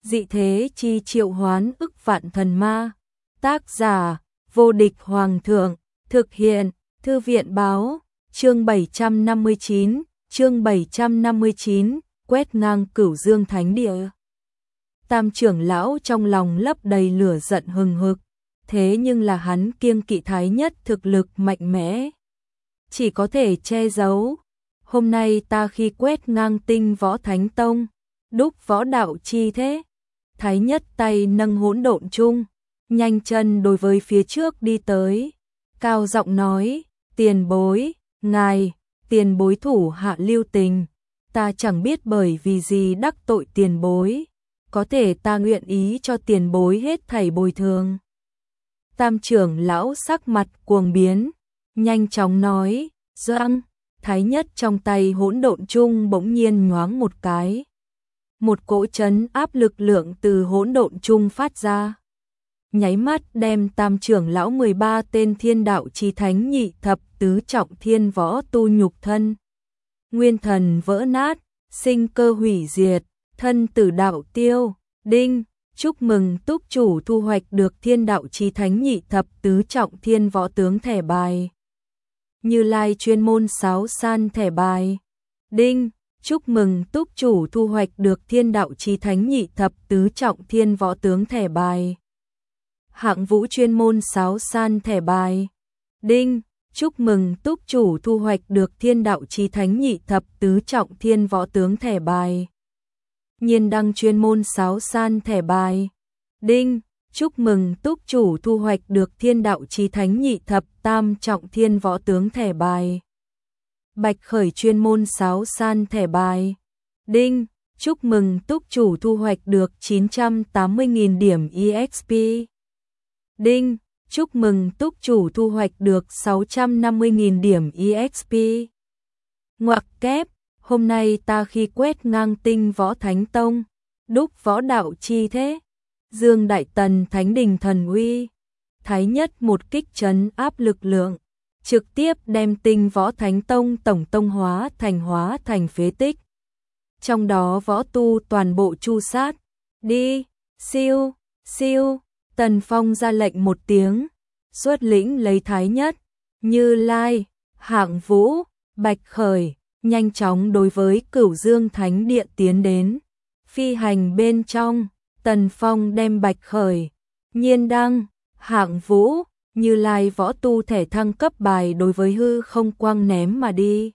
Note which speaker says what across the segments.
Speaker 1: Dị thế chi triệu hoán ức vạn thần ma. Tác giả: Vô địch hoàng thượng. Thực hiện: Thư viện báo. Chương 759, quét ngang Cửu Dương Thánh Địa. Tam trưởng lão trong lòng lấp đầy lửa giận hừng hực, thế nhưng là hắn kiêng kỵ Thái Nhất thực lực mạnh mẽ, chỉ có thể che giấu. Hôm nay ta khi quét ngang Tinh Võ Thánh Tông, đúc võ đạo chi thế. Thái Nhất tay nâng hỗn độn chung, nhanh chân đối với phía trước đi tới, cao giọng nói: "Tiền bối, ngài, tiền bối thủ hạ lưu tình, ta chẳng biết bởi vì gì đắc tội tiền bối, có thể ta nguyện ý cho tiền bối hết thảy bồi thường." Tam trưởng lão sắc mặt cuồng biến, nhanh chóng nói: "Doãn." Thái Nhất trong tay hỗn độn chung bỗng nhiên nhoáng một cái, một cỗ trấn áp lực lượng từ hỗn độn chung phát ra, nháy mắt đem tam trưởng lão 13 tên thiên đạo chí thánh nhị thập tứ trọng thiên võ tu nhục thân, nguyên thần vỡ nát, sinh cơ hủy diệt, thân tử đạo tiêu. Đinh, chúc mừng túc chủ thu hoạch được thiên đạo chí thánh nhị thập tứ trọng thiên võ tướng thẻ bài. Như Lai chuyên môn sáo san thẻ bài. Đinh, chúc mừng túc chủ thu hoạch được thiên đạo chí thánh nhị thập tứ trọng thiên võ tướng thẻ bài. Hạng Vũ chuyên môn sáo san thẻ bài. Đinh, chúc mừng túc chủ thu hoạch được thiên đạo chí thánh nhị thập tứ trọng thiên võ tướng thẻ bài. Nhiên Đăng chuyên môn sáo san thẻ bài. Đinh, chúc mừng túc chủ thu hoạch được thiên đạo chí thánh nhị thập tam trọng thiên võ tướng thẻ bài. Bạch Khởi chuyên môn sáo san thẻ bài. Đinh, chúc mừng túc chủ thu hoạch được 980.000 điểm EXP. Đinh, chúc mừng túc chủ thu hoạch được 650.000 điểm EXP. Ngoặc kép, hôm nay ta khi quét ngang Tinh Võ Thánh Tông, đúc võ đạo chi thế, Dương Đại Tần Thánh Đình thần uy. Thái Nhất một kích trấn áp lực lượng, trực tiếp đem Tinh Võ Thánh Tông tổng tông hóa thành phế tích. Trong đó võ tu toàn bộ chu sát. Đi, siêu, siêu. Tần Phong ra lệnh một tiếng, xuất lĩnh lấy Thái Nhất, Như Lai, Hạng Vũ, Bạch Khởi, nhanh chóng đối với Cửu Dương Thánh Địa tiến đến. Phi hành bên trong, Tần Phong đem Bạch Khởi, Nhiên Đăng, Hạng Vũ, Như Lai võ tu thể thăng cấp bài đối với hư không quang ném mà đi.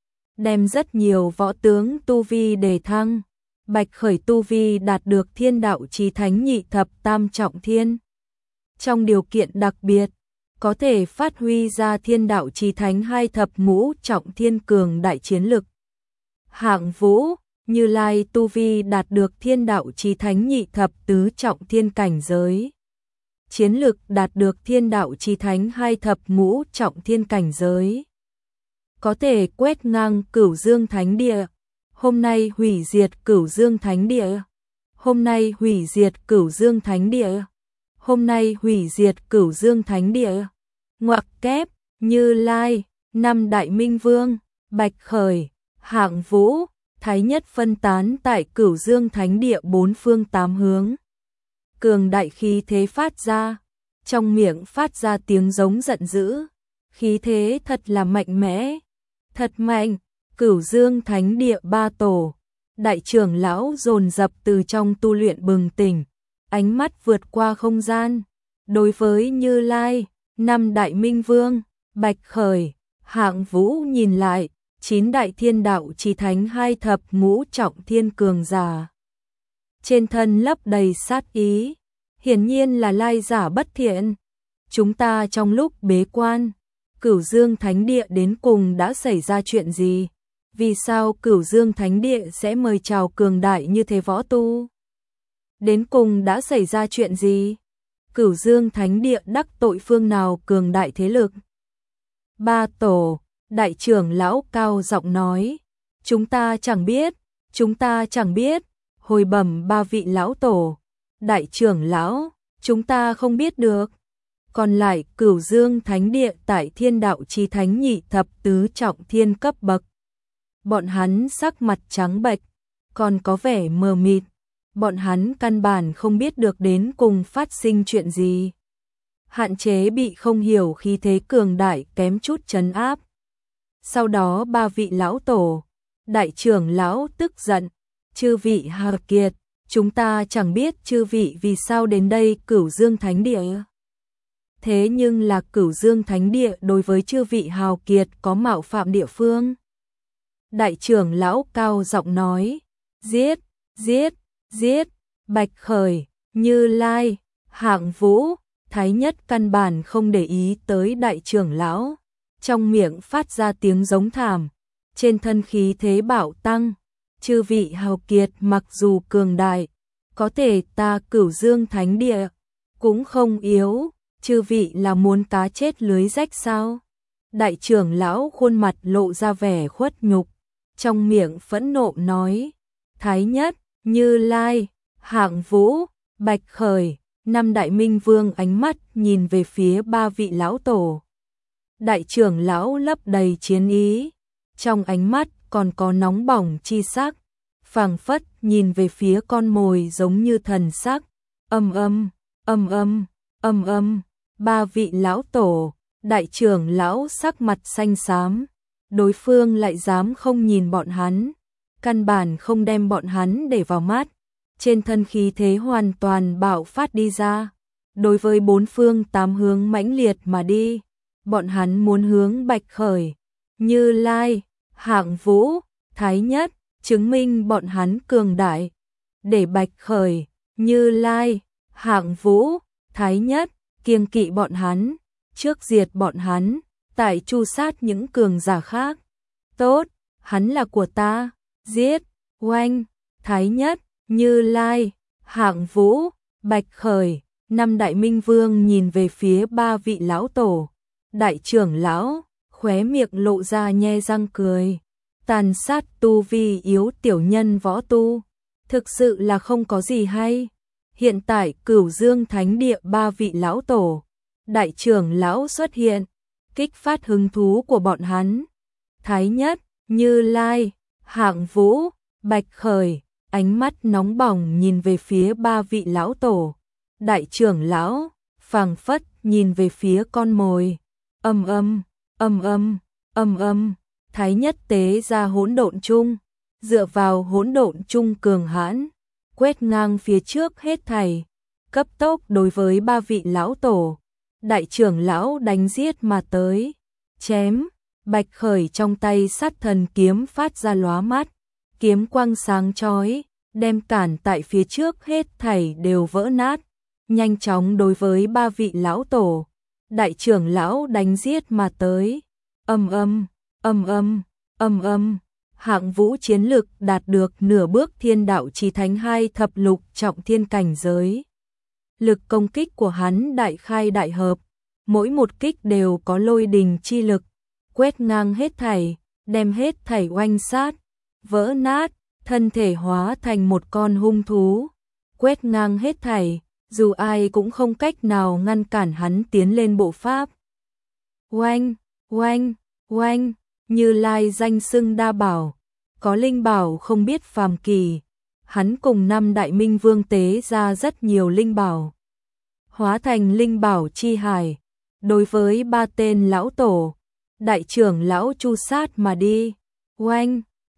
Speaker 1: Đem rất nhiều võ tướng tu vi đề thăng. Bạch Khởi tu vi đạt được thiên đạo chí thánh nhị thập tam trọng thiên. Trong điều kiện đặc biệt, có thể phát huy ra thiên đạo chí thánh hai thập ngũ trọng thiên cường đại chiến lực. Hạng Vũ, Như Lai tu vi đạt được thiên đạo chí thánh nhị thập tứ trọng thiên cảnh giới. Chiến lực đạt được thiên đạo chí thánh hai thập ngũ trọng thiên cảnh giới. Có thể quét ngang Cửu Dương Thánh Địa. Hôm nay hủy diệt Cửu Dương Thánh Địa. Hôm nay hủy diệt Cửu Dương Thánh Địa. Hôm nay hủy diệt Cửu Dương Thánh Địa. Ngoặc kép, Như Lai, năm đại minh vương, Bạch Khởi, Hạng Vũ, Thái Nhất phân tán tại Cửu Dương Thánh Địa bốn phương tám hướng. Cường đại khí thế phát ra, trong miệng phát ra tiếng giống giận dữ. Khí thế thật là mạnh mẽ, thật mạnh. Cửu Dương Thánh Địa ba tổ, đại trưởng lão dồn dập từ trong tu luyện bừng tỉnh, ánh mắt vượt qua không gian, đối với Như Lai, năm đại minh vương, Bạch Khởi, Hạng Vũ nhìn lại, 9 đại thiên đạo chí thánh hai thập ngũ trọng thiên cường giả. Trên thân lấp đầy sát ý, hiển nhiên là lai giả bất thiện. Chúng ta trong lúc bế quan, Cửu Dương Thánh Địa đến cùng đã xảy ra chuyện gì? Vì sao Cửu Dương Thánh Địa sẽ mời chào cường đại như thế võ tu? Đến cùng đã xảy ra chuyện gì? Cửu Dương Thánh Địa đắc tội phương nào cường đại thế lực? Ba tổ, đại trưởng lão cao giọng nói, chúng ta chẳng biết, hồi bẩm ba vị lão tổ, đại trưởng lão, chúng ta không biết được. Còn lại Cửu Dương Thánh Địa tại thiên đạo chí thánh nhị thập tứ trọng thiên cấp bậc. Bọn hắn sắc mặt trắng bệch, còn có vẻ mờ mịt. bọn hắn căn bản không biết được đến cùng phát sinh chuyện gì. Hạn chế bị không hiểu khí thế cường đại kém chút trấn áp. Sau đó ba vị lão tổ, đại trưởng lão tức giận, chư vị hào kiệt, chúng ta chẳng biết chư vị vì sao đến đây Cửu Dương Thánh Địa. Thế nhưng là Cửu Dương Thánh Địa đối với chư vị hào kiệt có mạo phạm địa phương. Đại trưởng lão cao giọng nói, giết, giết, giết, Bạch Khởi, Như Lai, Hạng Vũ, Thái Nhất căn bản không để ý tới đại trưởng lão, trong miệng phát ra tiếng giống thảm, trên thân khí thế bạo tăng, chư vị hào kiệt mặc dù cường đại, có thể ta Cửu Dương Thánh Địa cũng không yếu, chư vị là muốn cá chết lưới rách sao? Đại trưởng lão khuôn mặt lộ ra vẻ khuất nhục, trong miệng phẫn nộ nói, Thái Nhất, Như Lai, Hạng Vũ, Bạch Khởi, năm đại minh vương ánh mắt nhìn về phía ba vị lão tổ. Đại trưởng lão lấp đầy chiến ý, trong ánh mắt còn có nóng bỏng chi sắc, phảng phất nhìn về phía con mồi giống như thần sắc. Âm âm, âm âm, âm âm, ba vị lão tổ, đại trưởng lão sắc mặt xanh xám, đối phương lại dám không nhìn bọn hắn, căn bản không đem bọn hắn để vào mắt, trên thân khí thế hoàn toàn bạo phát đi ra, đối với bốn phương tám hướng mãnh liệt mà đi, bọn hắn muốn hướng Bạch Khởi, Như Lai, Hạng Vũ, Thái Nhất, chứng minh bọn hắn cường đại, để Bạch Khởi, Như Lai, Hạng Vũ, Thái Nhất, kiêng kỵ bọn hắn, trước diệt bọn hắn, tại tru sát những cường giả khác. Tốt, hắn là của ta, giết, oanh, Thái Nhất, Như Lai, Hạng Vũ, Bạch Khởi, năm đại minh vương nhìn về phía ba vị lão tổ, đại trưởng lão, khóe miệng lộ ra nhe răng cười, tàn sát tu vi yếu tiểu nhân võ tu, thực sự là không có gì hay. Hiện tại Cửu Dương Thánh Địa ba vị lão tổ, đại trưởng lão xuất hiện, kích phát hứng thú của bọn hắn. Thái Nhất, Như Lai, Hạng Vũ, Bạch Khởi, ánh mắt nóng bỏng nhìn về phía ba vị lão tổ, đại trưởng lão, phảng phất nhìn về phía con mồi. Âm âm, âm âm, âm âm, Thái Nhất tế ra hỗn độn chung, dựa vào hỗn độn chung cường hãn, quét ngang phía trước hết thảy, cấp tốc đối với ba vị lão tổ, đại trưởng lão đánh giết mà tới, chém, Bạch Khởi trong tay sát thần kiếm phát ra lóa mắt, kiếm quang sáng chói, đem cản tại phía trước hết thảy đều vỡ nát, nhanh chóng đối với ba vị lão tổ, đại trưởng lão đánh giết mà tới, âm âm, âm âm, âm âm. Hạng Vũ chiến lực đạt được nửa bước thiên đạo chí thánh 2 thập lục trọng thiên cảnh giới. Lực công kích của hắn đại khai đại hợp, mỗi một kích đều có lôi đình chi lực, quét ngang hết thảy, đem hết thảy oanh sát, vỡ nát, thân thể hóa thành một con hung thú, quét ngang hết thảy, dù ai cũng không cách nào ngăn cản hắn tiến lên bộ pháp. Oanh, oanh, oanh. Như Lai danh xưng đa bảo, có linh bảo không biết phàm kỳ, hắn cùng năm đại minh vương tế ra rất nhiều linh bảo, hóa thành linh bảo chi hải, đối với ba tên lão tổ, đại trưởng lão chu sát mà đi. Oanh,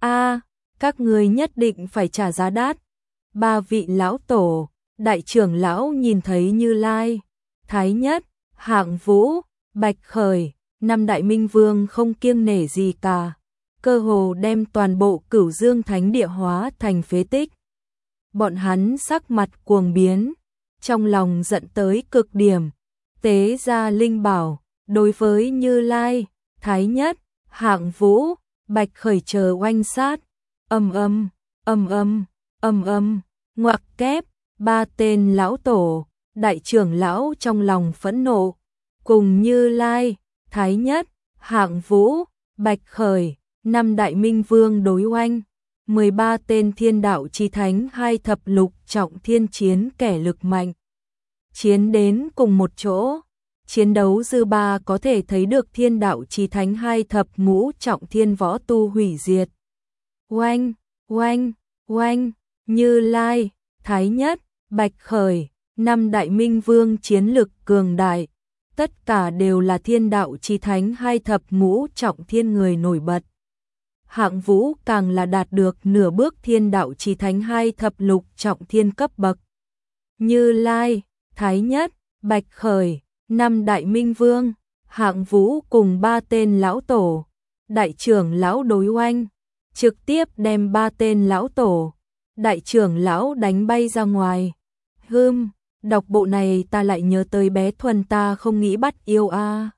Speaker 1: các người nhất định phải trả giá đắt. Ba vị lão tổ, đại trưởng lão nhìn thấy Như Lai, Thái Nhất, Hạng Vũ, Bạch Khởi, năm đại minh vương không kiêng nể gì cả, cơ hồ đem toàn bộ Cửu Dương Thánh Địa hóa thành phế tích. Bọn hắn sắc mặt cuồng biến, trong lòng giận tới cực điểm, tế ra linh bảo, đối với Như Lai, Thái Nhất, Hạng Vũ, Bạch Khởi chờ oanh sát. Âm âm, âm âm, âm âm, ngoặc kép, ba tên lão tổ, đại trưởng lão trong lòng phẫn nộ, cùng Như Lai, Thái Nhất, Hạng Vũ, Bạch Khởi, năm đại minh vương đối oanh, 13 tên thiên đạo chí thánh 2 thập lục trọng thiên chiến kẻ lực mạnh. Chiến đến cùng một chỗ, chiến đấu dư ba có thể thấy được thiên đạo chí thánh 2 thập ngũ trọng thiên võ tu hủy diệt. Oanh, oanh, oanh, Như Lai, Thái Nhất, Bạch Khởi, năm đại minh vương chiến lực cường đại, tất cả đều là thiên đạo chí thánh 2 thập ngũ trọng thiên người nổi bật. Hạng Vũ càng là đạt được nửa bước thiên đạo chí thánh 2 thập lục trọng thiên cấp bậc. Như Lai, Thái Nhất, Bạch Khởi, năm đại minh vương, Hạng Vũ cùng 3 tên lão tổ, đại trưởng lão đối oanh, trực tiếp đem 3 tên lão tổ, đại trưởng lão đánh bay ra ngoài. Đọc bộ này ta lại nhớ tới bé Thuần ta không nghĩ bắt yêu a.